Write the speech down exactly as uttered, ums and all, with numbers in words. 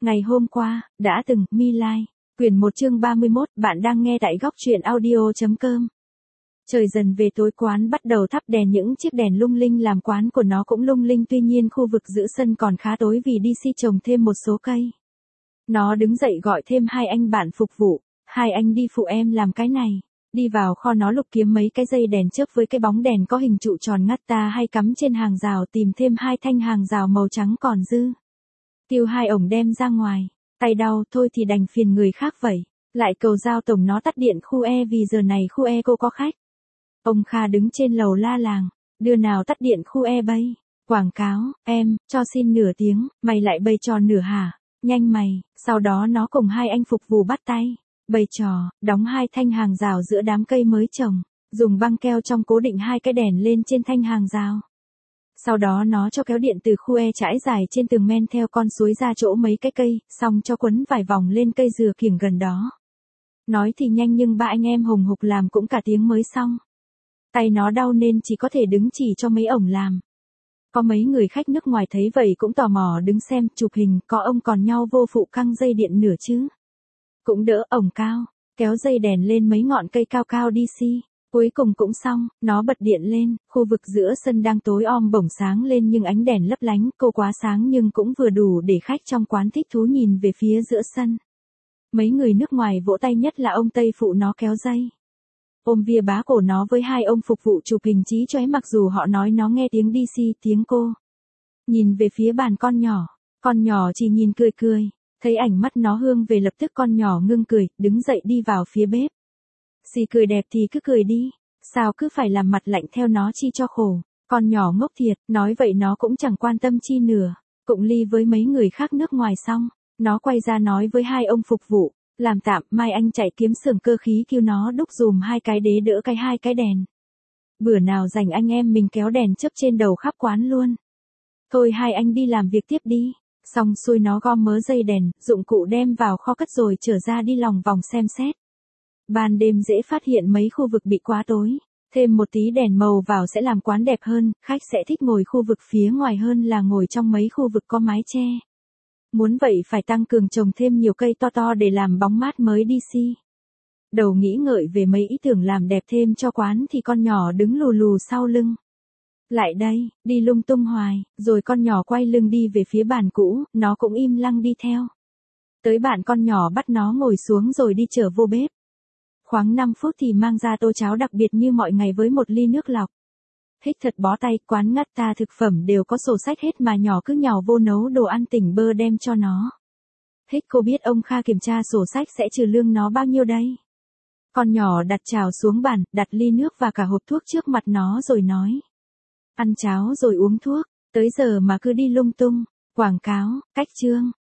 Ngày hôm qua, đã từng, My Lai. Quyển một chương ba mươi mốt, bạn đang nghe tại góc truyện audio chấm com. Trời dần về tối, quán bắt đầu thắp đèn, những chiếc đèn lung linh làm quán của nó cũng lung linh, tuy nhiên khu vực giữa sân còn khá tối vì đê xê trồng thêm một số cây. Nó đứng dậy gọi thêm hai anh bạn phục vụ, hai anh đi phụ em làm cái này. Đi vào kho nó lục kiếm mấy cái dây đèn chớp với cái bóng đèn có hình trụ tròn ngắt ta hay cắm trên hàng rào, tìm thêm hai thanh hàng rào màu trắng còn dư. Tiêu hai ổng đem ra ngoài, tay đau thôi thì đành phiền người khác vậy. Lại cầu giao tổng nó tắt điện khu E vì giờ này khu E cô có khách. Ông Kha đứng trên lầu la làng, đưa nào tắt điện khu E bây. Quảng cáo, em, cho xin nửa tiếng, mày lại bày trò nửa hả? Nhanh mày, sau đó nó cùng hai anh phục vụ bắt tay. Bày trò, đóng hai thanh hàng rào giữa đám cây mới trồng, dùng băng keo trong cố định hai cái đèn lên trên thanh hàng rào. Sau đó nó cho kéo điện từ khu E trải dài trên tường men theo con suối ra chỗ mấy cái cây, xong cho quấn vài vòng lên cây dừa kiểng gần đó. Nói thì nhanh nhưng ba anh em hùng hục làm cũng cả tiếng mới xong. Tay nó đau nên chỉ có thể đứng chỉ cho mấy ổng làm. Có mấy người khách nước ngoài thấy vậy cũng tò mò đứng xem, chụp hình, có ông còn nhau vô phụ căng dây điện nửa chứ. Cũng đỡ, ổng cao, kéo dây đèn lên mấy ngọn cây cao cao đê xê. Cuối cùng cũng xong, nó bật điện lên, khu vực giữa sân đang tối om bỗng sáng lên nhưng ánh đèn lấp lánh, cô quá sáng nhưng cũng vừa đủ để khách trong quán thích thú nhìn về phía giữa sân. Mấy người nước ngoài vỗ tay, nhất là ông Tây phụ nó kéo dây. Ôm vía bá cổ nó với hai ông phục vụ chụp hình chí chóe, mặc dù họ nói nó nghe tiếng đê xê, tiếng cô. Nhìn về phía bàn con nhỏ, con nhỏ chỉ nhìn cười cười, thấy ảnh mắt nó hướng về lập tức con nhỏ ngưng cười, đứng dậy đi vào phía bếp. Xì cười đẹp thì cứ cười đi, sao cứ phải làm mặt lạnh theo nó chi cho khổ. Con nhỏ ngốc thiệt, nói vậy nó cũng chẳng quan tâm chi nửa. Cụng ly với mấy người khác nước ngoài xong, nó quay ra nói với hai ông phục vụ, làm tạm, mai anh chạy kiếm xưởng cơ khí kêu nó đúc dùm hai cái đế đỡ cái hai cái đèn. Bữa nào rảnh anh em mình kéo đèn chớp trên đầu khắp quán luôn. Thôi hai anh đi làm việc tiếp đi. Xong xuôi nó gom mớ dây đèn, dụng cụ đem vào kho cất rồi trở ra đi lòng vòng xem xét. Ban đêm dễ phát hiện mấy khu vực bị quá tối, thêm một tí đèn màu vào sẽ làm quán đẹp hơn, khách sẽ thích ngồi khu vực phía ngoài hơn là ngồi trong mấy khu vực có mái che. Muốn vậy phải tăng cường trồng thêm nhiều cây to to để làm bóng mát mới đê xê. Đầu nghĩ ngợi về mấy ý tưởng làm đẹp thêm cho quán thì con nhỏ đứng lù lù sau lưng. Lại đây, đi lung tung hoài, rồi con nhỏ quay lưng đi về phía bàn cũ, nó cũng im lặng đi theo. Tới bạn con nhỏ bắt nó ngồi xuống rồi đi trở vô bếp. Khoảng năm phút thì mang ra tô cháo đặc biệt như mọi ngày với một ly nước lọc. Hích thật bó tay, quán ngắt ta thực phẩm đều có sổ sách hết mà nhỏ cứ nhào vô nấu đồ ăn tỉnh bơ đem cho nó. Hích cô biết ông Kha kiểm tra sổ sách sẽ trừ lương nó bao nhiêu đây. Con nhỏ đặt chảo xuống bàn, đặt ly nước và cả hộp thuốc trước mặt nó rồi nói. Ăn cháo rồi uống thuốc, tới giờ mà cứ đi lung tung, quảng cáo, cách chương.